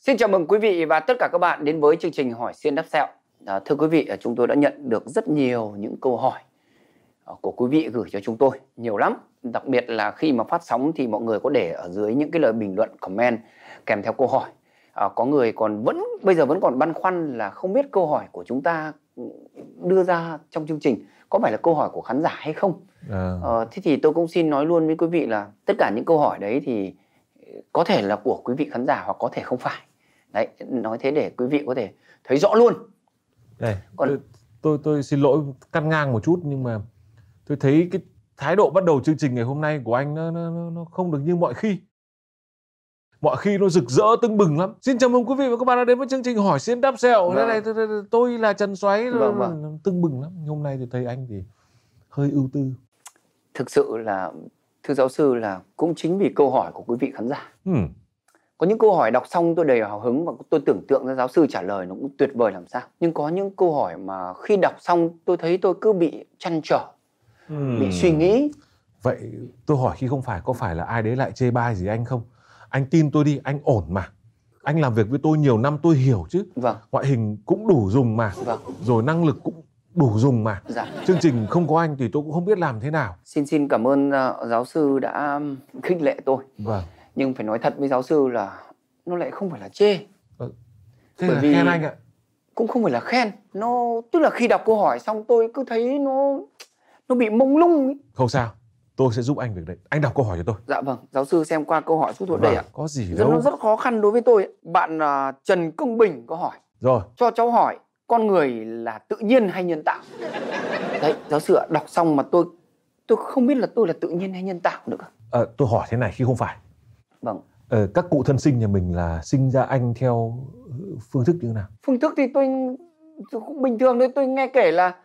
Xin chào mừng quý vị và tất cả các bạn đến với chương trình Hỏi Xiên Đáp Sẹo. Thưa quý vị, chúng tôi đã nhận được rất nhiều những câu hỏi của quý vị gửi cho chúng tôi, nhiều lắm. Đặc biệt là khi mà phát sóng thì mọi người có để ở dưới những cái lời bình luận, comment kèm theo câu hỏi. Có người còn bây giờ vẫn còn băn khoăn là không biết câu hỏi của chúng ta đưa ra trong chương trình có phải là câu hỏi của khán giả hay không. Thế thì tôi cũng xin nói luôn với quý vị là tất cả những câu hỏi đấy thì có thể là của quý vị khán giả hoặc có thể không phải. Đấy, nói thế để quý vị có thể thấy rõ luôn. Đây, tôi xin lỗi cắt ngang một chút, nhưng mà tôi thấy cái thái độ bắt đầu chương trình ngày hôm nay của anh nó không được như mọi khi. Mọi khi nó rực rỡ tưng bừng lắm. Xin chào mừng quý vị và các bạn đã đến với chương trình Hỏi Xiên Đáp Sẹo. Đây này, tôi là Trần Xoáy, tưng bừng lắm. Hôm nay thì thấy anh thì hơi ưu tư. Thực sự là, thưa giáo sư, là cũng chính vì câu hỏi của quý vị khán giả. Có những câu hỏi đọc xong tôi đầy hào hứng và tôi tưởng tượng ra giáo sư trả lời nó cũng tuyệt vời làm sao. Nhưng có những câu hỏi mà khi đọc xong tôi thấy tôi cứ bị trăn trở, bị suy nghĩ. Vậy tôi hỏi khi không phải, có phải là ai đấy lại chê bai gì anh không? Anh tin tôi đi, anh ổn mà. Anh làm việc với tôi nhiều năm tôi hiểu chứ. Vâng. Ngoại hình cũng đủ dùng mà. Vâng. Rồi năng lực cũng đủ dùng mà. Dạ. Chương trình không có anh thì tôi cũng không biết làm thế nào. Xin cảm ơn giáo sư đã khích lệ tôi. Vâng. Nhưng phải nói thật với giáo sư là nó lại không phải là chê. Thế là khen anh ạ? Cũng không phải là khen. Tức là khi đọc câu hỏi xong tôi cứ thấy nó bị mông lung ấy. Không sao, tôi sẽ giúp anh việc đấy. Anh đọc câu hỏi cho tôi. Dạ vâng, giáo sư xem qua câu hỏi giúp tôi đây ạ. Có gì đâu. Nó rất khó khăn đối với tôi. Bạn Trần Công Bình có hỏi. Rồi. Cho cháu hỏi, con người là tự nhiên hay nhân tạo? Đấy, giáo sư ạ, đọc xong mà tôi không biết là tôi là tự nhiên hay nhân tạo nữa. Tôi hỏi thế này khi không phải. Vâng. Các cụ thân sinh nhà mình là sinh ra anh theo phương thức như thế nào? Phương thức thì tôi cũng bình thường thôi. Tôi nghe kể là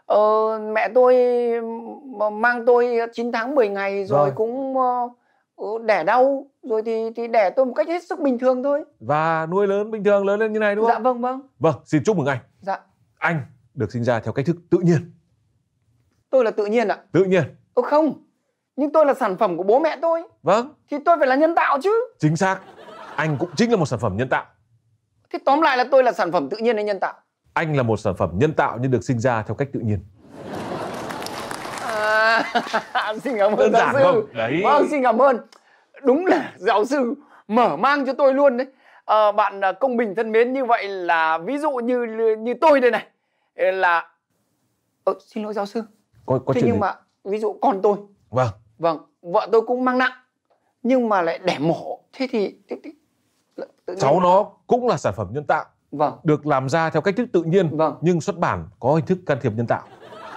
mẹ tôi mang tôi 9 tháng 10 ngày rồi cũng đẻ đau. Rồi thì đẻ tôi một cách hết sức bình thường thôi. Và nuôi lớn bình thường, lớn lên như này đúng không? Dạ vâng, vâng. Vâng, xin chúc mừng anh. Dạ. Anh được sinh ra theo cách thức tự nhiên. Tôi là tự nhiên ạ? Tự nhiên. Không. Nhưng tôi là sản phẩm của bố mẹ tôi. Vâng. Thì tôi phải là nhân tạo chứ. Chính xác. Anh cũng chính là một sản phẩm nhân tạo. Thế tóm lại là tôi là sản phẩm tự nhiên hay nhân tạo? Anh là một sản phẩm nhân tạo nhưng được sinh ra theo cách tự nhiên. Xin cảm ơn giáo sư. Không? Đấy. Vâng, xin cảm ơn. Đúng là giáo sư mở mang cho tôi luôn đấy. Bạn Công Bình thân mến, như vậy là ví dụ như tôi đây này là xin lỗi giáo sư. Có thế nhưng gì? Mà ví dụ con tôi. Vâng, vợ tôi cũng mang nặng nhưng mà lại đẻ mổ. Thế thì cháu nó cũng là sản phẩm nhân tạo. Vâng. Được làm ra theo cách thức tự nhiên. Vâng. Nhưng xuất bản có hình thức can thiệp nhân tạo.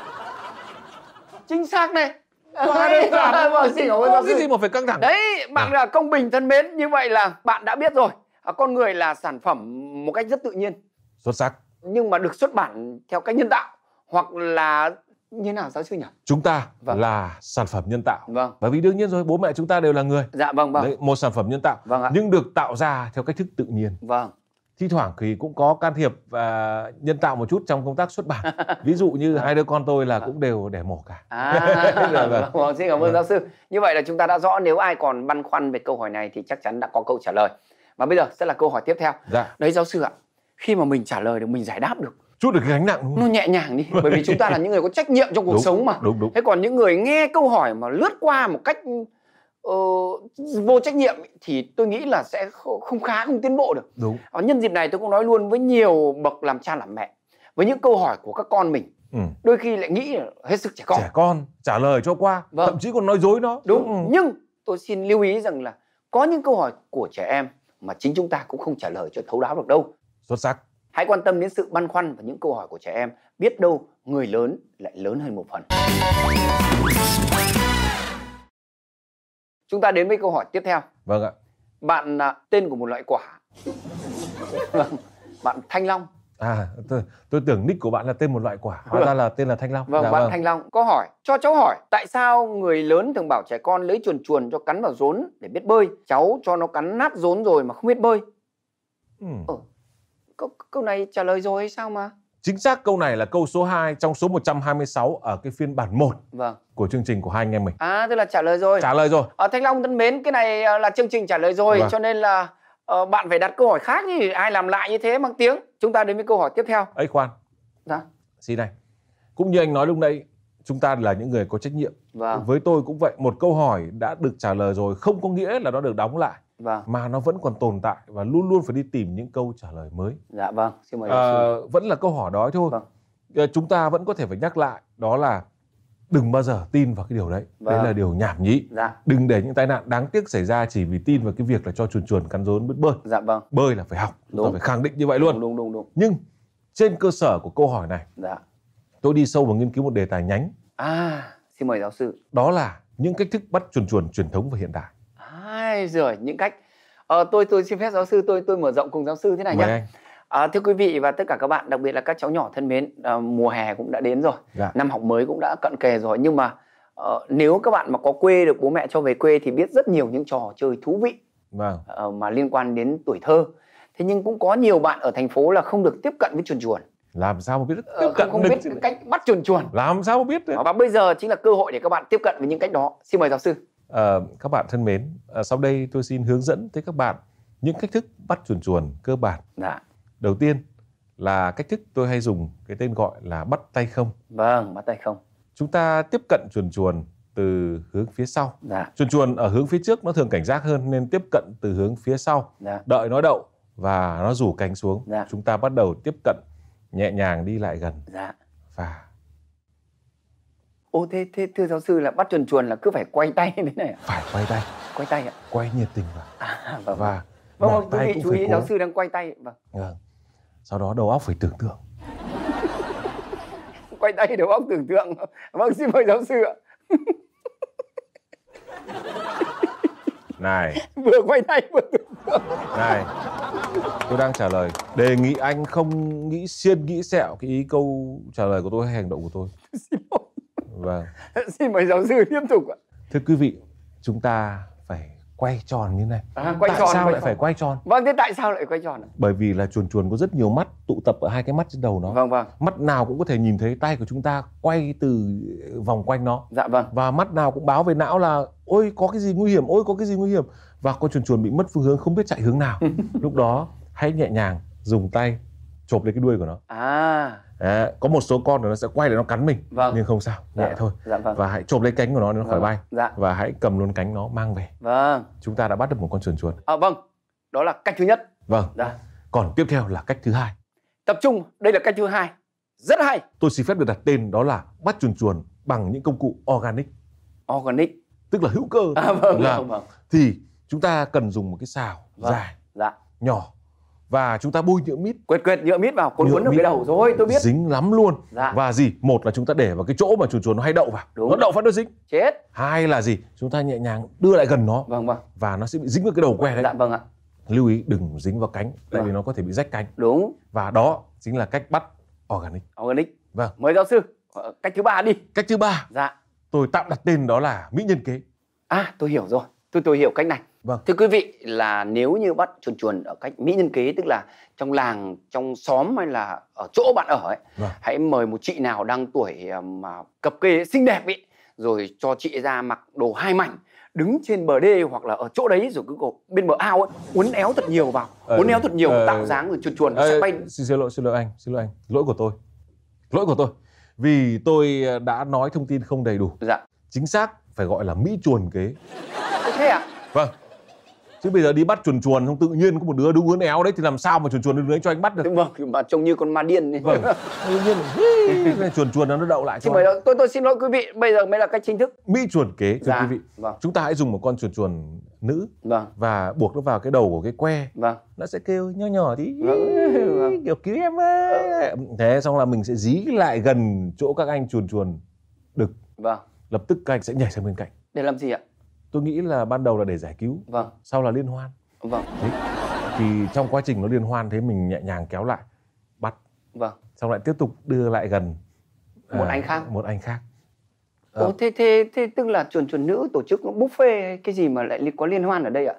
Chính xác này. Vâng, xin cảm ơn giáo sư. Cái gì mà phải căng thẳng? Đấy, bạn là Công Bình thân mến, như vậy là bạn đã biết rồi. Con người là sản phẩm một cách rất tự nhiên. Xuất sắc. Nhưng mà được xuất bản theo cách nhân tạo. Hoặc là như nào giáo sư nhỉ? Chúng ta là sản phẩm nhân tạo. Vâng. Bởi vì đương nhiên rồi, bố mẹ chúng ta đều là người. Dạ vâng. Đấy, một sản phẩm nhân tạo. Vâng ạ. Nhưng được tạo ra theo cách thức tự nhiên. Vâng. Thi thoảng thì cũng có can thiệp và nhân tạo một chút trong công tác xuất bản. Ví dụ như hai đứa con tôi là cũng đều đẻ mổ cả. Vâng, xin cảm ơn giáo sư. Như vậy là chúng ta đã rõ, nếu ai còn băn khoăn về câu hỏi này thì chắc chắn đã có câu trả lời. Và bây giờ sẽ là câu hỏi tiếp theo. Dạ. Đấy giáo sư ạ, khi mà mình trả lời được, mình giải đáp được, chút được cái gánh nặng nó nhẹ nhàng đi. Bởi vì chúng ta là những người có trách nhiệm trong cuộc sống mà. Đúng. Thế còn những người nghe câu hỏi mà lướt qua một cách vô trách nhiệm thì tôi nghĩ là sẽ không tiến bộ được. Đúng. Nhân dịp này tôi cũng nói luôn với nhiều bậc làm cha làm mẹ, với những câu hỏi của các con mình, đôi khi lại nghĩ là hết sức trẻ con. Trẻ con trả lời cho qua, thậm chí còn nói dối nó. Đúng. Nhưng tôi xin lưu ý rằng là có những câu hỏi của trẻ em mà chính chúng ta cũng không trả lời cho thấu đáo được đâu. Xuất sắc. Hãy quan tâm đến sự băn khoăn và những câu hỏi của trẻ em. Biết đâu người lớn lại lớn hơn một phần. Chúng ta đến với câu hỏi tiếp theo. Vâng ạ. Bạn tên của một loại quả. Bạn Thanh Long. Tôi tưởng nick của bạn là tên một loại quả. Hóa ra là tên là Thanh Long. Bạn Thanh Long có hỏi: cho cháu hỏi tại sao người lớn thường bảo trẻ con lấy chuồn cho cắn vào rốn để biết bơi. Cháu cho nó cắn nát rốn rồi mà không biết bơi. Câu này trả lời rồi hay sao mà? Chính xác, câu này là câu số 2 trong số 126 ở cái phiên bản 1 của chương trình của hai anh em mình. Tức là trả lời rồi. Trả lời rồi. Thanh Long thân mến, cái này là chương trình trả lời rồi, cho nên là Bạn phải đặt câu hỏi khác thì ai làm lại như thế bằng tiếng. Chúng ta đến với câu hỏi tiếp theo. Ấy khoan. Dạ. Xin này. Cũng như anh nói lúc nãy, chúng ta là những người có trách nhiệm. Vâng. Với tôi cũng vậy, một câu hỏi đã được trả lời rồi không có nghĩa là nó được đóng lại. Vâng. Mà nó vẫn còn tồn tại và luôn luôn phải đi tìm những câu trả lời mới. Dạ vâng, xin mời giáo sư. Vẫn là câu hỏi đó thôi. Vâng. Chúng ta vẫn có thể phải nhắc lại, đó là đừng bao giờ tin vào cái điều đấy. Vâng. Đấy là điều nhảm nhí. Dạ. Đừng để những tai nạn đáng tiếc xảy ra chỉ vì tin vào cái việc là cho chuồn chuồn cắn rốn biết bơi. Dạ vâng. Bơi là phải học. Chúng ta phải khẳng định như vậy luôn. Đúng. Nhưng trên cơ sở của câu hỏi này, dạ, tôi đi sâu vào nghiên cứu một đề tài nhánh. Xin mời giáo sư. Đó là những cách thức bắt chuồn chuồn truyền thống và hiện đại. Rồi, những cách. Tôi xin phép giáo sư, tôi mở rộng cùng giáo sư thế này nhé. Thưa quý vị và tất cả các bạn, đặc biệt là các cháu nhỏ thân mến, mùa hè cũng đã đến rồi, năm học mới cũng đã cận kề rồi. Nhưng mà nếu các bạn mà có quê, được bố mẹ cho về quê thì biết rất nhiều những trò chơi thú vị mà liên quan đến tuổi thơ. Thế nhưng cũng có nhiều bạn ở thành phố là không được tiếp cận với chuồn chuồn. Làm sao mà biết tiếp cận, không biết cách bắt chuồn chuồn. Làm sao mà biết được. Và bây giờ chính là cơ hội để các bạn tiếp cận với những cách đó. Xin mời giáo sư. Các bạn thân mến, sau đây tôi xin hướng dẫn tới các bạn những cách thức bắt chuồn chuồn cơ bản. Đầu tiên là cách thức tôi hay dùng cái tên gọi là bắt tay không. Vâng, bắt tay không. Chúng ta tiếp cận chuồn chuồn từ hướng phía sau. Chuồn chuồn ở hướng phía trước nó thường cảnh giác hơn nên tiếp cận từ hướng phía sau. Đợi nó đậu và nó rủ cánh xuống. Chúng ta bắt đầu tiếp cận, nhẹ nhàng đi lại gần. Và thế thưa giáo sư là bắt chuồn chuồn là cứ phải quay tay như thế này à? Phải quay tay. Quay tay ạ? Quay nhiệt tình vào. Và quý vị chú ý, giáo sư đang quay tay. Vâng. Sau đó đầu óc phải tưởng tượng. Quay tay đầu óc tưởng tượng. Vâng, xin mời giáo sư ạ. Này. Vừa quay tay vừa tưởng tượng. Này, tôi đang trả lời. Đề nghị anh không nghĩ xiên nghĩ sẹo cái ý câu trả lời của tôi hay hành động của tôi. Xin lỗi. Vâng. Xin mời giáo sư tiếp tục ạ. Thưa quý vị, chúng ta phải quay tròn như này. Tại sao lại phải quay tròn? Vâng, thế tại sao lại quay tròn? Bởi vì là chuồn chuồn có rất nhiều mắt tụ tập ở hai cái mắt trên đầu nó. Vâng. Mắt nào cũng có thể nhìn thấy tay của chúng ta quay từ vòng quanh nó. Dạ vâng. Và mắt nào cũng báo về não là ôi có cái gì nguy hiểm, ôi có cái gì nguy hiểm. Và con chuồn chuồn bị mất phương hướng, không biết chạy hướng nào. Lúc đó hãy nhẹ nhàng dùng tay chộp lấy cái đuôi của nó. Có một số con nó sẽ quay để nó cắn mình. Nhưng không sao, nhẹ thôi. Và hãy chộp lấy cánh của nó để nó khỏi bay. Và hãy cầm luôn cánh nó mang về. Chúng ta đã bắt được một con chuồn chuồn. Vâng, đó là cách thứ nhất. Vâng. Còn tiếp theo là cách thứ hai. Tập trung, đây là cách thứ hai. Rất hay. Tôi xin phép được đặt tên đó là bắt chuồn chuồn bằng những công cụ organic. Organic tức là hữu cơ. Vâng. Thì chúng ta cần dùng một cái xào dài, nhỏ, và chúng ta bôi nhựa mít. Quệt nhựa mít vào, cuốn được cái đầu rồi, tôi biết. Dính lắm luôn. Và gì? Một là chúng ta để vào cái chỗ mà chuồn chuồn nó hay đậu vào. Nó đậu phát nó dính. Chết. Hai là gì? Chúng ta nhẹ nhàng đưa lại gần nó. Vâng. Và nó sẽ bị dính vào cái đầu que đấy. Vâng ạ. Lưu ý đừng dính vào cánh, tại vì nó có thể bị rách cánh. Đúng. Và đó chính là cách bắt organic. Vâng. Mời giáo sư. Cách thứ ba đi. Cách thứ ba. Tôi tạm đặt tên đó là mỹ nhân kế. Tôi hiểu rồi. Tôi hiểu cách này. Vâng. Thưa quý vị, là nếu như bắt chuồn chuồn ở cách mỹ nhân kế, tức là trong làng, trong xóm hay là ở chỗ bạn ở ấy, hãy mời một chị nào đang tuổi mà cập kê xinh đẹp ấy, rồi cho chị ra mặc đồ hai mảnh, đứng trên bờ đê hoặc là ở chỗ đấy, rồi cứ bên bờ ao ấy, uốn éo thật nhiều vào, tạo dáng rồi chuồn chuồn nó sẽ bay. Xin lỗi anh, lỗi của tôi. Vì tôi đã nói thông tin không đầy đủ. Chính xác phải gọi là mỹ chuồn kế. Thế à? Vâng. Chứ bây giờ đi bắt chuồn chuồn, không tự nhiên có một đứa đứng uốn éo đấy thì làm sao mà chuồn chuồn đứng đấy cho anh bắt được? Vâng, mà trông như con ma điên ấy. Vâng. Tự nhiên chuồn chuồn nó đậu lại cho. Tôi xin lỗi quý vị, bây giờ mới là cách chính thức. Mỹ chuồn kế, thưa quý vị. Chúng ta hãy dùng một con chuồn chuồn nữ và buộc nó vào cái đầu của cái que. Nó sẽ kêu nho nhỏ tí, kiểu cứu em ơi. Thế xong là mình sẽ dí lại gần chỗ các anh chuồn chuồn đực. Lập tức các anh sẽ nhảy sang bên cạnh. Để làm gì ạ? Tôi nghĩ là ban đầu là để giải cứu, sau là liên hoan. Thế, thì trong quá trình nó liên hoan thế mình nhẹ nhàng kéo lại, bắt, xong lại tiếp tục đưa lại gần một anh khác. Thế tức là chuồn chuồn nữ tổ chức buffet hay cái gì mà lại có liên hoan ở đây ạ?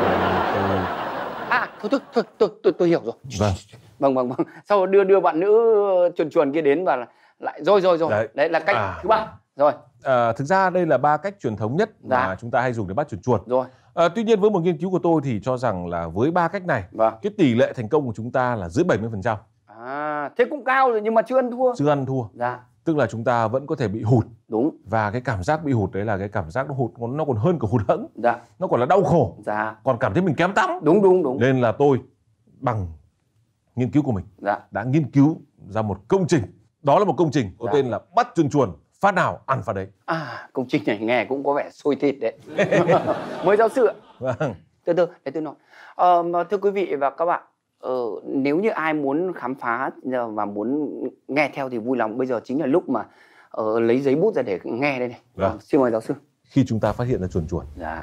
Thôi, tôi hiểu rồi. Vâng. Sau đưa bạn nữ chuồn chuồn kia đến và lại rồi. Đấy là cách thứ ba. Rồi. Thực ra đây là 3 cách truyền thống nhất mà chúng ta hay dùng để bắt chuồn chuồn. Rồi. Tuy nhiên với một nghiên cứu của tôi thì cho rằng là với 3 cách này, cái tỷ lệ thành công của chúng ta là dưới 70%. Thế cũng cao rồi nhưng mà chưa ăn thua. Chưa ăn thua. Tức là chúng ta vẫn có thể bị hụt. Đúng. Và cái cảm giác bị hụt đấy là cái cảm giác nó hụt, nó còn hơn cả hụt hẫng. Nó còn là đau khổ. Còn cảm thấy mình kém tắm. Đúng. Nên là tôi bằng nghiên cứu của mình đã nghiên cứu ra một công trình. Đó là một công trình có tên là bắt chuồn chuồn, phát nào ăn phát đấy. Công trình này nghe cũng có vẻ sôi thịt đấy. Mời giáo sư ạ. Vâng. Từ từ để tôi nói. Thưa quý vị và các bạn, nếu như ai muốn khám phá và muốn nghe theo thì vui lòng, bây giờ chính là lúc mà lấy giấy bút ra để nghe đây này. Xin mời giáo sư. Khi chúng ta phát hiện ra chuồn chuồn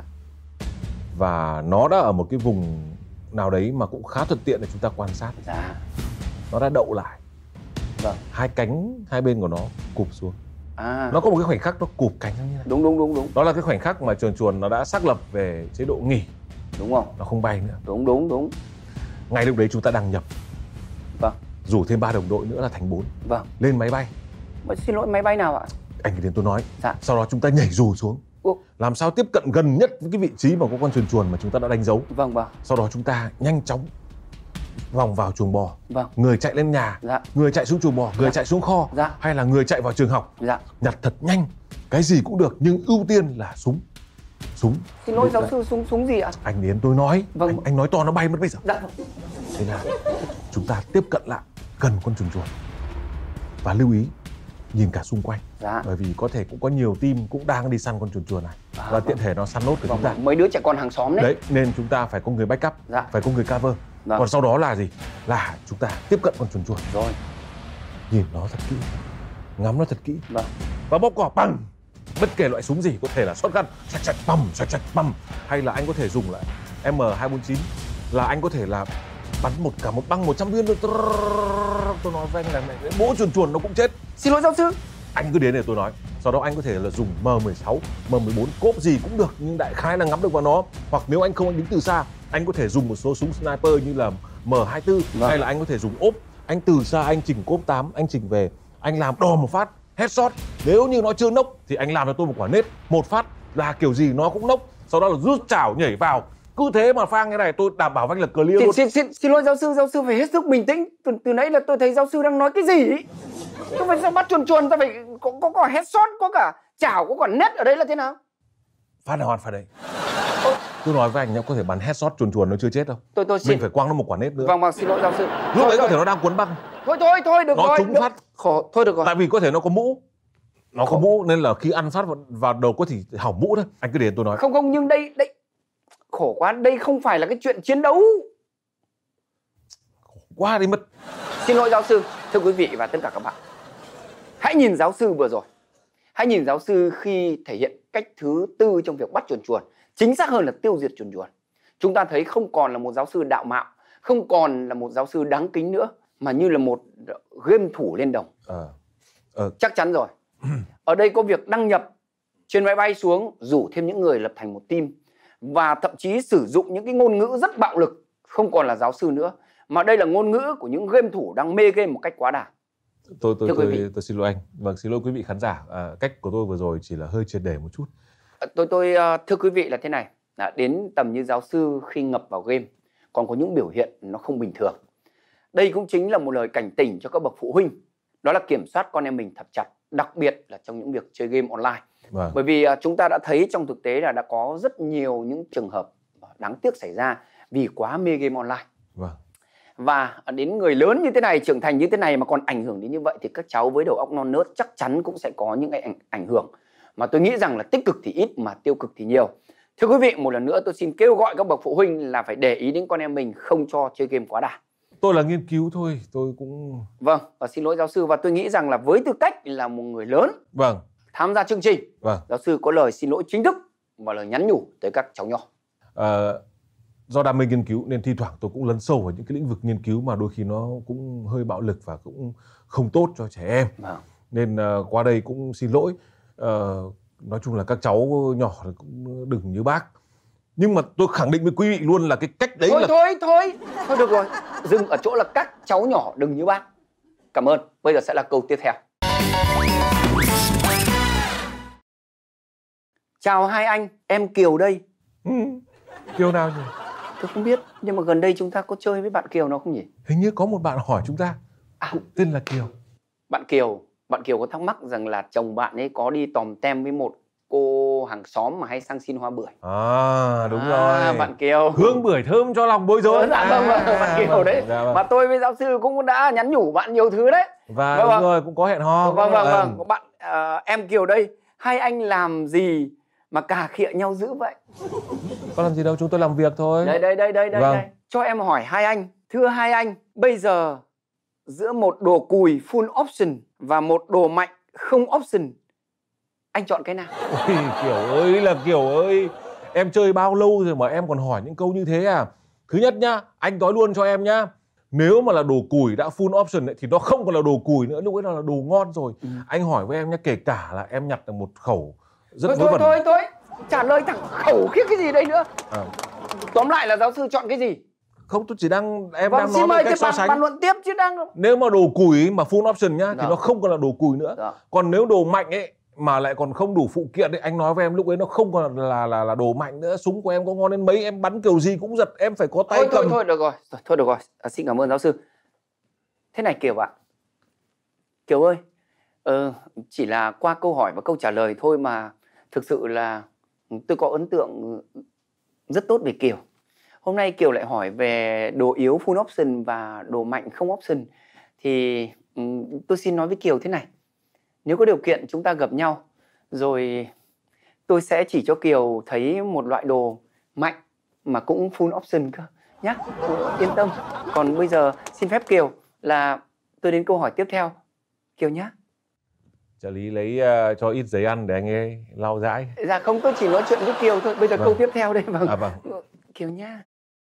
và nó đã ở một cái vùng nào đấy mà cũng khá thuận tiện để chúng ta quan sát. Nó đã đậu lại. Hai cánh hai bên của nó cụp xuống. Nó có một cái khoảnh khắc nó cụp cánh như này. Đúng. Đó là cái khoảnh khắc mà chuồn chuồn nó đã xác lập về chế độ nghỉ. Đúng không? Nó không bay nữa. Đúng. Ngay lúc đấy chúng ta đăng nhập. Rủ thêm 3 đồng đội nữa là thành 4. Lên máy bay. Xin lỗi, máy bay nào ạ? Anh đến tôi nói. Sau đó chúng ta nhảy dù xuống. Làm sao tiếp cận gần nhất với cái vị trí mà có con chuồn chuồn mà chúng ta đã đánh dấu. Sau đó chúng ta nhanh chóng vòng vào chuồng bò. Người chạy lên nhà, người chạy xuống chuồng bò, người chạy xuống kho, hay là người chạy vào trường học. Nhặt thật nhanh, cái gì cũng được nhưng ưu tiên là súng. Xin lỗi giáo sư, súng gì ạ? Anh đến tôi nói. Anh nói to nó bay mất bây giờ. Thế là chúng ta tiếp cận lại gần con chuồn chuồn và lưu ý nhìn cả xung quanh. Bởi vì có thể cũng có nhiều team cũng đang đi săn con chuồn chuồn này và tiện thể nó săn nốt của chúng ta. Mấy đứa trẻ con hàng xóm đấy. Nên chúng ta phải có người backup, phải có người cover. Còn sau đó là gì? Là chúng ta tiếp cận con chuồn chuồn. Nhìn nó thật kỹ, ngắm nó thật kỹ. Và bóp cò bằng bất kể loại súng gì, có thể là shotgun, sạch băm, hay là anh có thể dùng lại M249, là anh có thể là bắn một băng 100 viên luôn. Tôi nói với anh là bố chuồn chuồn nó cũng chết. Xin lỗi giáo sư. Anh cứ đến để tôi nói. Sau đó anh có thể là dùng M16, M14, cốp gì cũng được, nhưng đại khái là ngắm được vào nó. Hoặc nếu anh không, anh đứng từ xa, anh có thể dùng một số súng sniper như là M24, hay là anh có thể dùng ốp. Anh từ xa anh chỉnh cốp 8, anh chỉnh về, anh làm đò một phát, headshot. Nếu như nó chưa nốc thì anh làm cho tôi một quả nết, một phát là kiểu gì nó cũng nốc. Sau đó là rút chảo nhảy vào. Cứ thế mà phang cái này tôi đảm bảo với anh là clear luôn. Xin lỗi giáo sư phải hết sức bình tĩnh. Từ nãy là tôi thấy giáo sư đang nói cái gì ấy. Tôi phải sao bắt chuồn chuồn, ta phải có cả headshot, có cả chảo, có cả net ở đây là thế nào? Phát nào ăn phát đấy. Tôi nói với anh nhá, có thể bắn headshot chuồn chuồn nó chưa chết đâu. Mình phải quăng nó một quả nết nữa. Vâng, xin lỗi giáo sư. Lúc đấy có thể nó đang cuốn băng. Thôi được rồi. Nó trúng phát. Thôi được rồi. Tại vì có thể nó có mũ. Nó có mũ nên là khi ăn phát vào đầu có thể hỏng mũ thôi. Anh cứ để tôi nói. Không, nhưng đây khổ quá, đây không phải là cái chuyện chiến đấu. Khổ quá đi mất. Xin lỗi giáo sư. Thưa quý vị và tất cả các bạn, hãy nhìn giáo sư vừa rồi. Hãy nhìn giáo sư khi thể hiện cách thứ 4 trong việc bắt chuồn chuồn. Chính xác hơn là tiêu diệt chuồn chuồn. Chúng ta thấy không còn là một giáo sư đạo mạo, không còn là một giáo sư đáng kính nữa, mà như là một game thủ lên đồng. Chắc chắn rồi. Ở đây có việc đăng nhập trên máy bay xuống, rủ thêm những người lập thành một team, và thậm chí sử dụng những cái ngôn ngữ rất bạo lực. Không còn là giáo sư nữa, mà đây là ngôn ngữ của những game thủ đang mê game một cách quá đà. Tôi xin lỗi anh. Vâng, xin lỗi quý vị khán giả. Cách của tôi vừa rồi chỉ là hơi triệt để một chút. Thưa quý vị là thế này. Đến tầm như giáo sư khi ngập vào game còn có những biểu hiện nó không bình thường. Đây cũng chính là một lời cảnh tỉnh cho các bậc phụ huynh. Đó là kiểm soát con em mình thật chặt, đặc biệt là trong những việc chơi game online. Bởi vì chúng ta đã thấy trong thực tế là đã có rất nhiều những trường hợp đáng tiếc xảy ra vì quá mê game online. Và đến người lớn như thế này, trưởng thành như thế này mà còn ảnh hưởng đến như vậy thì các cháu với đầu óc non nớt chắc chắn cũng sẽ có những cái ảnh hưởng mà tôi nghĩ rằng là tích cực thì ít mà tiêu cực thì nhiều. Thưa quý vị, một lần nữa tôi xin kêu gọi các bậc phụ huynh là phải để ý đến con em mình, không cho chơi game quá đà. Tôi là nghiên cứu thôi, tôi cũng... Vâng, và xin lỗi giáo sư, và tôi nghĩ rằng là với tư cách là một người lớn tham gia chương trình, giáo sư có lời xin lỗi chính thức và lời nhắn nhủ tới các cháu nhỏ. Do đam mê nghiên cứu nên thi thoảng tôi cũng lấn sâu vào những cái lĩnh vực nghiên cứu mà đôi khi nó cũng hơi bạo lực và cũng không tốt cho trẻ em. Nên qua đây cũng xin lỗi. Nói chung là các cháu nhỏ cũng đừng như bác. Nhưng mà tôi khẳng định với quý vị luôn là cái cách đấy Thôi được rồi. Dừng ở chỗ là các cháu nhỏ đừng như bác. Cảm ơn. Bây giờ sẽ là câu tiếp theo. Chào hai anh, em Kiều đây. Kiều nào nhỉ? Tôi không biết, nhưng mà gần đây chúng ta có chơi với bạn Kiều nào không nhỉ? Hình như có một bạn hỏi chúng ta cũng tên là Kiều. Bạn Kiều có thắc mắc rằng là chồng bạn ấy có đi tòm tem với một cô hàng xóm mà hay sang xin hoa bưởi. Đúng rồi. Bạn Kiều. Hương bưởi thơm cho lòng bối rối. Vâng, bạn Kiều đấy. Mà tôi với giáo sư cũng đã nhắn nhủ bạn nhiều thứ đấy. Và đúng rồi, cũng có hẹn hò. Vâng. Bạn em Kiều đây, hai anh làm gì mà cà khịa nhau dữ vậy? Có làm gì đâu, chúng tôi làm việc thôi. Đây. Cho em hỏi hai anh, thưa hai anh, bây giờ giữa một đồ cùi full option và một đồ mạnh không option, anh chọn cái nào? Ôi, Kiều ơi, em chơi bao lâu rồi mà em còn hỏi những câu như thế à? Thứ nhất nhá, anh nói luôn cho em nhá, nếu mà là đồ cùi đã full option ấy, thì nó không còn là đồ cùi nữa, lúc ấy nó là đồ ngon rồi. Anh hỏi với em nhá, kể cả là em nhặt được một khẩu rất vớ vẩn. Thôi, trả lời thẳng khẩu khiếp cái gì đây nữa. Tóm lại là giáo sư chọn cái gì? Không, tôi chỉ đang đang nói về cách so sánh. Bàn luận tiếp chứ đang. Nếu mà đồ cùi mà full option nhá, thì nó không còn là đồ cùi nữa. Còn nếu đồ mạnh ấy mà lại còn không đủ phụ kiện ấy, anh nói với em lúc ấy nó không còn là đồ mạnh nữa. Súng của em có ngon đến mấy, em bắn kiểu gì cũng giật, em phải có tay cầm. Thôi được rồi. Xin cảm ơn giáo sư. Thế này Kiều ạ. Kiều ơi, chỉ là qua câu hỏi và câu trả lời thôi mà thực sự là tôi có ấn tượng rất tốt về Kiều. Hôm nay Kiều lại hỏi về đồ yếu full option và đồ mạnh không option. Thì tôi xin nói với Kiều thế này. Nếu có điều kiện chúng ta gặp nhau, rồi tôi sẽ chỉ cho Kiều thấy một loại đồ mạnh mà cũng full option cơ nhá. Yên tâm. Còn bây giờ xin phép Kiều là tôi đến câu hỏi tiếp theo. Kiều nhá. Trợ lý lấy cho ít giấy ăn để anh ấy lau dãi. Dạ không, tôi chỉ nói chuyện với Kiều thôi. Bây giờ câu tiếp theo đây. Vâng. Kiều nhá.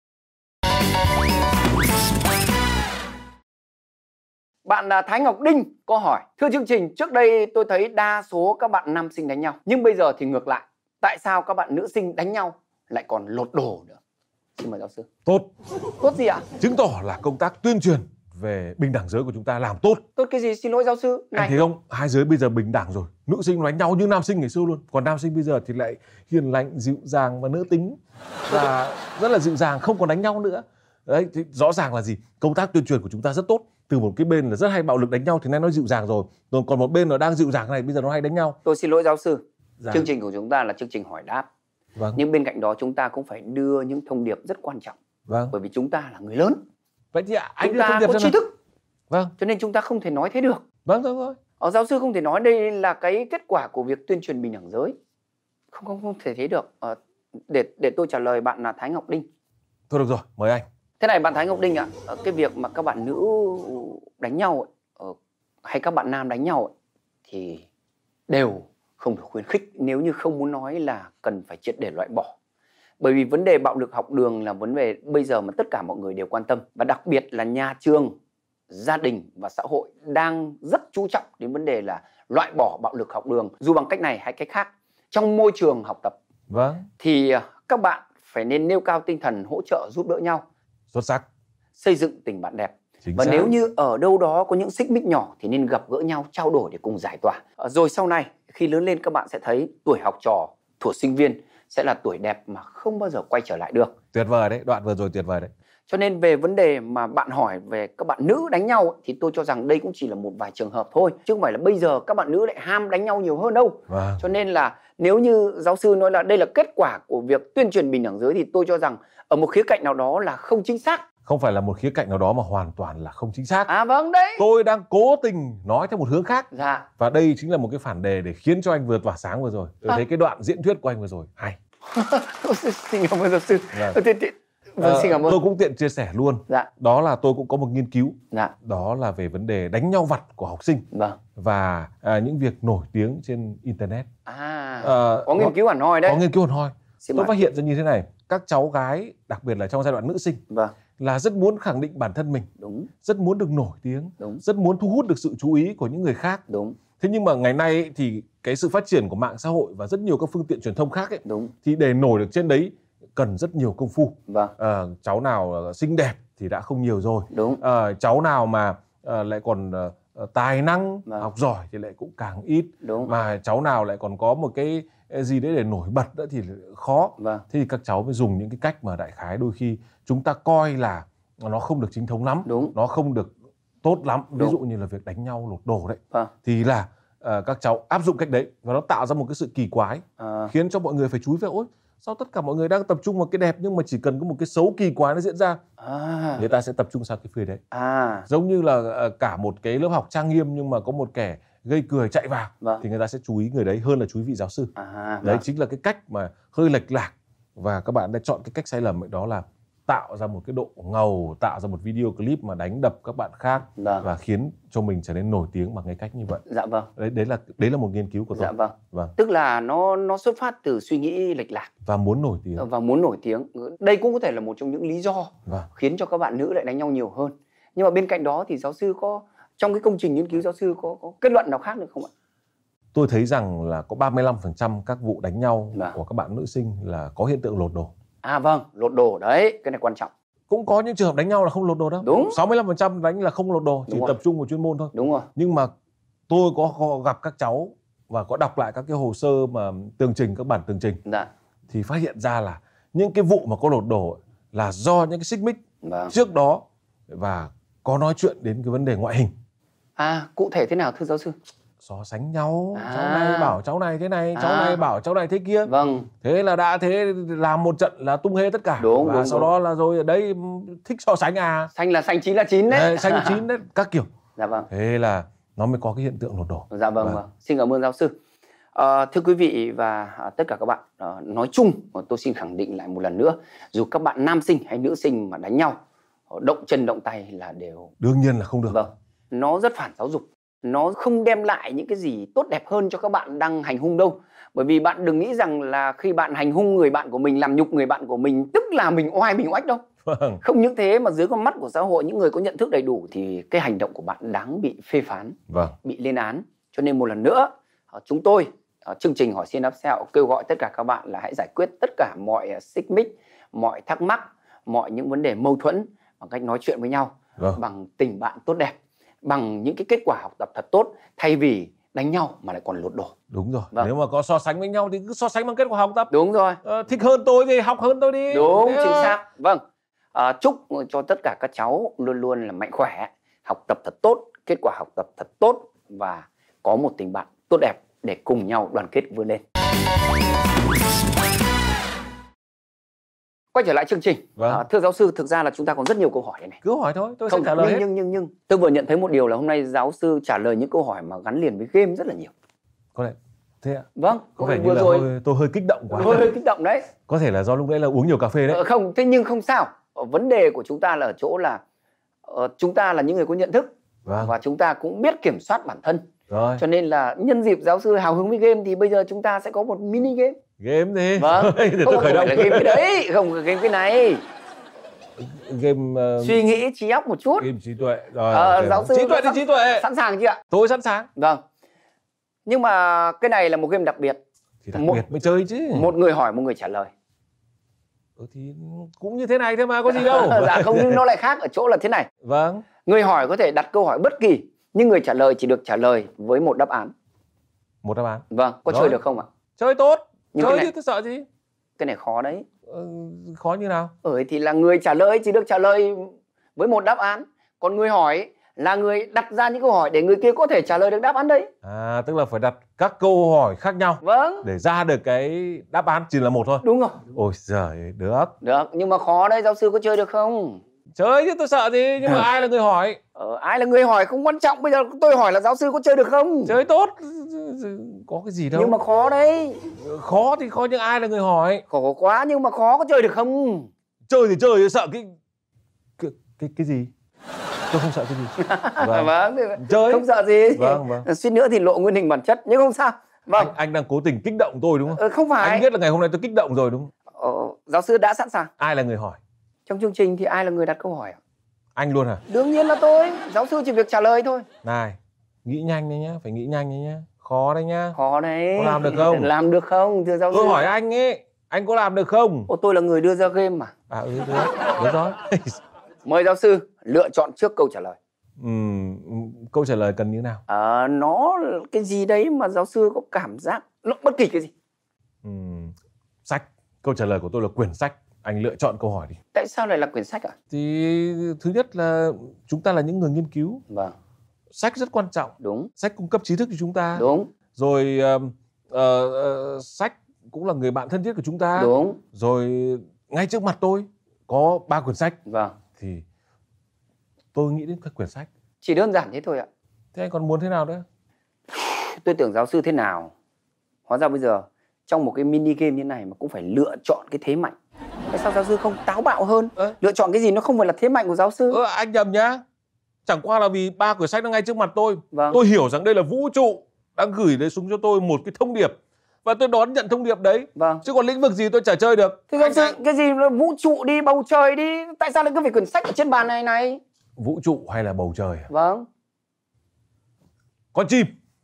Bạn Thái Ngọc Đinh có hỏi: thưa chương trình, trước đây tôi thấy đa số các bạn nam sinh đánh nhau, nhưng bây giờ thì ngược lại. Tại sao các bạn nữ sinh đánh nhau lại còn lột đồ nữa? Xin mời giáo sư. Tốt gì ạ? Chứng tỏ là công tác tuyên truyền về bình đẳng giới của chúng ta làm tốt. Tốt cái gì? Xin lỗi giáo sư. Anh thấy không? Hai giới bây giờ bình đẳng rồi. Nữ sinh đánh nhau như nam sinh ngày xưa luôn. Còn nam sinh bây giờ thì lại hiền lành, dịu dàng và nữ tính. Và rất là dịu dàng, không còn đánh nhau nữa. Đấy, thì rõ ràng là gì? Công tác tuyên truyền của chúng ta rất tốt. Từ một cái bên là rất hay bạo lực đánh nhau thì nay nó dịu dàng rồi. Còn một bên nó đang dịu dàng này, bây giờ nó hay đánh nhau. Tôi xin lỗi giáo sư. Chương trình của chúng ta là chương trình hỏi đáp. Nhưng bên cạnh đó chúng ta cũng phải đưa những thông điệp rất quan trọng. Bởi vì chúng ta là người lớn. Vậy thì anh chúng ta có tri thức. Cho nên chúng ta không thể nói thế được. Rồi. Giáo sư không thể nói đây là cái kết quả của việc tuyên truyền bình đẳng giới. Không thể thế được. Để tôi trả lời bạn là Thái Ngọc Đinh. Thôi được rồi, mời anh. Thế này bạn Thái Ngọc Đinh ạ, cái việc mà các bạn nữ đánh nhau hay các bạn nam đánh nhau thì đều không được khuyến khích, nếu như không muốn nói là cần phải triệt để loại bỏ. Bởi vì vấn đề bạo lực học đường là vấn đề bây giờ mà tất cả mọi người đều quan tâm. Và đặc biệt là nhà trường, gia đình và xã hội đang rất chú trọng đến vấn đề là loại bỏ bạo lực học đường, dù bằng cách này hay cách khác. Trong môi trường học tập thì các bạn phải nên nêu cao tinh thần hỗ trợ giúp đỡ nhau, xuất sắc, xây dựng tình bạn đẹp. Và nếu như ở đâu đó có những xích mích nhỏ thì nên gặp gỡ nhau, trao đổi để cùng giải tỏa. Rồi sau này khi lớn lên các bạn sẽ thấy tuổi học trò, tuổi sinh viên sẽ là tuổi đẹp mà không bao giờ quay trở lại được. Tuyệt vời đấy, đoạn vừa rồi tuyệt vời đấy. Cho nên về vấn đề mà bạn hỏi về các bạn nữ đánh nhau thì tôi cho rằng đây cũng chỉ là một vài trường hợp thôi, chứ không phải là bây giờ các bạn nữ lại ham đánh nhau nhiều hơn đâu. Cho nên là nếu như giáo sư nói là đây là kết quả của việc tuyên truyền bình đẳng giới thì tôi cho rằng ở một khía cạnh nào đó là không chính xác. Không phải là một khía cạnh nào đó mà hoàn toàn là không chính xác. Vâng đấy. Tôi đang cố tình nói theo một hướng khác. Và đây chính là một cái phản đề để khiến cho anh vừa tỏa sáng vừa rồi. Tôi thấy cái đoạn diễn thuyết của anh vừa rồi hay. Xin cảm ơn giáo sư. Xin cảm ơn. Tôi cũng tiện chia sẻ luôn. Đó là tôi cũng có một nghiên cứu. Đó là về vấn đề đánh nhau vặt của học sinh. Và những việc nổi tiếng trên internet. Có nghiên cứu hẳn hoi đấy. Có nghiên cứu hẳn hoi. Tôi phát hiện ra như thế này, các cháu gái, đặc biệt là trong giai đoạn nữ sinh, là rất muốn khẳng định bản thân mình, rất muốn được nổi tiếng, rất muốn thu hút được sự chú ý của những người khác. Thế nhưng mà ngày nay ấy, thì cái sự phát triển của mạng xã hội và rất nhiều các phương tiện truyền thông khác ấy, thì để nổi được trên đấy cần rất nhiều công phu. Cháu nào xinh đẹp thì đã không nhiều rồi. Cháu nào mà lại còn tài năng, học giỏi thì lại cũng càng ít. Đúng. Mà cháu nào lại còn có một cái gì đấy để nổi bật nữa thì khó. Thế thì các cháu mới dùng những cái cách mà đại khái đôi khi chúng ta coi là nó không được chính thống lắm. Đúng. Nó không được tốt lắm. Ví dụ như là việc đánh nhau lột đồ đấy. Thì là các cháu áp dụng cách đấy và nó tạo ra một cái sự kỳ quái, khiến cho mọi người phải chú ý về ôi sao tất cả mọi người đang tập trung vào cái đẹp nhưng mà chỉ cần có một cái xấu kỳ quái nó diễn ra, người ta sẽ tập trung sang cái phía đấy. Giống như là cả một cái lớp học trang nghiêm nhưng mà có một kẻ gây cười chạy vào thì người ta sẽ chú ý người đấy hơn là chú ý vị giáo sư. Đấy chính là cái cách mà hơi lệch lạc và các bạn đã chọn cái cách sai lầm, đó là tạo ra một cái độ ngầu, tạo ra một video clip mà đánh đập các bạn khác và khiến cho mình trở nên nổi tiếng bằng cái cách như vậy. Dạ vâng. Đấy là một nghiên cứu của tôi. Dạ vâng. Tức là nó xuất phát từ suy nghĩ lệch lạc và muốn nổi tiếng. Đây cũng có thể là một trong những lý do khiến cho các bạn nữ lại đánh nhau nhiều hơn. Nhưng mà bên cạnh đó thì giáo sư có trong cái công trình nghiên cứu giáo sư có kết luận nào khác được không ạ? Tôi thấy rằng là có 35% các vụ đánh nhau của các bạn nữ sinh là có hiện tượng lột đồ. Vâng, lột đồ đấy, cái này quan trọng. Cũng có những trường hợp đánh nhau là không lột đồ đâu. Đúng. 65% đánh là không lột đồ, chỉ tập trung vào chuyên môn thôi. Đúng rồi. Nhưng mà tôi có gặp các cháu và có đọc lại các cái hồ sơ mà tường trình, các bản tường trình. Thì phát hiện ra là những cái vụ mà có lột đồ là do những cái xích mích trước đó và có nói chuyện đến cái vấn đề ngoại hình. Cụ thể thế nào thưa giáo sư? So sánh nhau, cháu này bảo cháu này thế này, cháu này bảo cháu này thế kia. Vâng. Thế là đã thế làm một trận là tung hê tất cả. Và sau đó là rồi ở đây thích so sánh Xanh là xanh, chín là chín đấy. Xanh chín đấy, các kiểu. Dạ vâng. Thế là nó mới có cái hiện tượng lột đồ. Dạ vâng. Xin cảm ơn giáo sư. Thưa quý vị và tất cả các bạn, nói chung tôi xin khẳng định lại một lần nữa, dù các bạn nam sinh hay nữ sinh mà đánh nhau, động chân động tay là đều đương nhiên là không được. Vâng. Nó rất phản giáo dục. Nó không đem lại những cái gì tốt đẹp hơn cho các bạn đang hành hung đâu. Bởi vì bạn đừng nghĩ rằng là khi bạn hành hung người bạn của mình, làm nhục người bạn của mình, tức là mình oai mình oách đâu. Không những thế mà dưới con mắt của xã hội, những người có nhận thức đầy đủ thì cái hành động của bạn đáng bị phê phán, bị lên án. Cho nên một lần nữa, chúng tôi chương trình Hỏi Xin Đáp Sẹo kêu gọi tất cả các bạn là hãy giải quyết tất cả mọi xích mích, mọi thắc mắc, mọi những vấn đề mâu thuẫn bằng cách nói chuyện với nhau, bằng tình bạn tốt đẹp, bằng những cái kết quả học tập thật tốt, thay vì đánh nhau mà lại còn lột đồ. Đúng rồi. Nếu mà có so sánh với nhau thì cứ so sánh bằng kết quả học tập. Đúng rồi. Thích hơn tôi thì học hơn tôi đi. Đúng, chính xác. Vâng. Chúc cho tất cả các cháu luôn luôn là mạnh khỏe, học tập thật tốt, kết quả học tập thật tốt và có một tình bạn tốt đẹp để cùng nhau đoàn kết vươn lên. Quay trở lại chương trình. Thưa giáo sư, thực ra là chúng ta còn rất nhiều câu hỏi này. Cứ hỏi thôi, tôi sẽ trả lời hết. Nhưng tôi vừa nhận thấy một điều là hôm nay giáo sư trả lời những câu hỏi mà gắn liền với game rất là nhiều. Có lẽ thế ạ? Vâng. Có vẻ như là tôi hơi kích động quá. Hơi kích động đấy. Có thể là do lúc đấy là uống nhiều cà phê đấy. Không, thế nhưng không sao. Vấn đề của chúng ta là ở chỗ là chúng ta là những người có nhận thức và chúng ta cũng biết kiểm soát bản thân. Cho nên là nhân dịp giáo sư hào hứng với game thì bây giờ chúng ta sẽ có một mini game. Game gì? Vâng. Không phải là game cái đấy, không phải game cái này. Game suy nghĩ trí óc một chút. Game trí tuệ. Giáo sư trí tuệ thì trí tuệ. Sẵn sàng chưa ạ? Tôi sẵn sàng. Vâng. Nhưng mà cái này là một game đặc biệt. Thì đặc biệt mới chơi chứ. Một người hỏi, một người trả lời. Thì cũng như thế này thôi mà, có gì đâu. Dạ không, nhưng nó lại khác ở chỗ là thế này. Vâng. Người hỏi có thể đặt câu hỏi bất kỳ, nhưng người trả lời chỉ được trả lời với một đáp án. Một đáp án. Vâng, có chơi được không ạ? Chơi tốt. Nhưng chơi chứ tôi sợ gì. Cái này khó đấy. Khó như nào? Thì là người trả lời chỉ được trả lời với một đáp án. Còn người hỏi là người đặt ra những câu hỏi để người kia có thể trả lời được đáp án đấy. Tức là phải đặt các câu hỏi khác nhau. Vâng. Để ra được cái đáp án chỉ là một thôi. Đúng rồi. Ôi giời, được. Được, nhưng mà khó đấy, giáo sư có chơi được không? Chơi chứ tôi sợ gì, nhưng mà ai là người hỏi? Ai là người hỏi không quan trọng, bây giờ tôi hỏi là giáo sư có chơi được không? Chơi tốt, có cái gì đâu. Nhưng mà khó đấy. Khó thì khó, nhưng ai là người hỏi? Khó quá, nhưng mà khó, có chơi được không? Chơi thì chơi, sợ cái gì? Tôi không sợ cái gì. Vâng, chơi không sợ gì. Vâng. Suýt nữa thì lộ nguyên hình bản chất, nhưng không sao. Vâng. Anh đang cố tình kích động tôi đúng không? Không phải. Anh biết là ngày hôm nay tôi kích động rồi đúng không? Giáo sư đã sẵn sàng. Ai là người hỏi? Trong chương trình thì ai là người đặt câu hỏi ạ? Anh luôn hả? Đương nhiên là tôi. Giáo sư chỉ việc trả lời thôi. Này, nghĩ nhanh đấy nhá, phải nghĩ nhanh đấy nhá. Khó đấy nhá. Khó đấy. Có làm được không? Làm được không thưa giáo sư? Tôi hỏi anh ấy, anh có làm được không? Tôi là người đưa ra game mà. Được rồi. Mời giáo sư lựa chọn trước câu trả lời. Câu trả lời cần như nào? Nó cái gì đấy mà giáo sư có cảm giác nó bất kỳ cái gì? Sách. Câu trả lời của tôi là quyển sách. Anh lựa chọn câu hỏi đi. Tại sao lại là quyển sách ạ? Thì thứ nhất là chúng ta là những người nghiên cứu. Vâng. Sách rất quan trọng. Đúng. Sách cung cấp trí thức cho chúng ta. Đúng. Rồi sách cũng là người bạn thân thiết của chúng ta. Đúng. Rồi ngay trước mặt tôi có 3 quyển sách. Vâng. Thì tôi nghĩ đến các quyển sách. Chỉ đơn giản thế thôi ạ. Thế anh còn muốn thế nào nữa? Tôi tưởng giáo sư thế nào. Hóa ra bây giờ trong một cái mini game như này mà cũng phải lựa chọn cái thế mạnh. Tại sao giáo sư không táo bạo hơn? Lựa chọn cái gì nó không phải là thế mạnh của giáo sư? Anh nhầm nhá. Chẳng qua là vì 3 quyển sách nó ngay trước mặt tôi. Vâng. Tôi hiểu rằng đây là vũ trụ đang gửi đến xuống cho tôi một cái thông điệp. Và tôi đón nhận thông điệp đấy. Vâng. Chứ còn lĩnh vực gì tôi chả chơi được. Thế giáo sư cái gì là vũ trụ đi, bầu trời đi. Tại sao lại cứ phải quyển sách ở trên bàn này? Vũ trụ hay là bầu trời? Vâng. Con chim.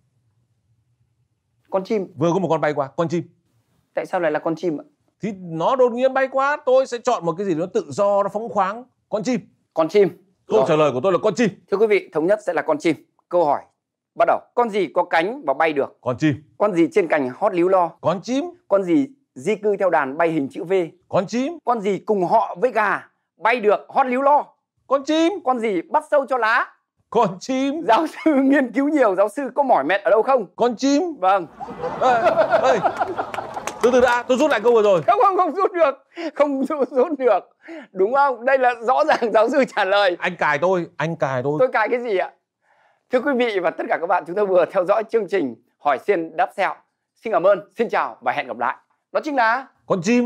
Con chim. Vừa có một con bay qua, con chim. Tại sao lại là con chim ạ? Thì nó đột nhiên bay qua, tôi sẽ chọn một cái gì nó tự do, nó phóng khoáng. Con chim. Con chim. Câu trả lời của tôi là con chim. Thưa quý vị, thống nhất sẽ là con chim. Câu hỏi bắt đầu. Con gì có cánh và bay được? Con chim. Con gì trên cành hót líu lo? Con chim. Con gì di cư theo đàn bay hình chữ V? Con chim. Con gì cùng họ với gà bay được hót líu lo? Con chim. Con gì bắt sâu cho lá? Con chim. Giáo sư nghiên cứu nhiều, giáo sư có mỏi mệt ở đâu không? Con chim. Vâng. Ê, từ từ đã, tôi rút lại câu vừa rồi. Không rút được. Không rút được. Đúng không? Đây là rõ ràng giáo sư trả lời. Anh cài tôi. Tôi cài cái gì ạ? Thưa quý vị và tất cả các bạn, chúng ta vừa theo dõi chương trình Hỏi Xiên Đáp Sẹo. Xin cảm ơn, xin chào và hẹn gặp lại. Đó chính là con chim.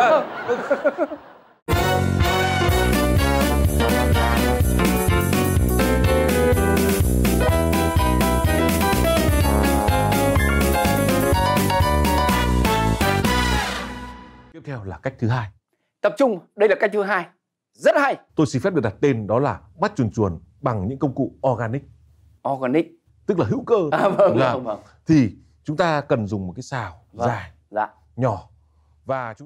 Tiếp theo là cách thứ hai. Tập trung, đây là cách thứ hai. Rất hay. Tôi xin phép được đặt tên đó là bắt chuồn chuồn bằng những công cụ organic. Organic. Tức là hữu cơ. Vâng. Thì chúng ta cần dùng một cái xào dài, dạ, nhỏ. Và chúng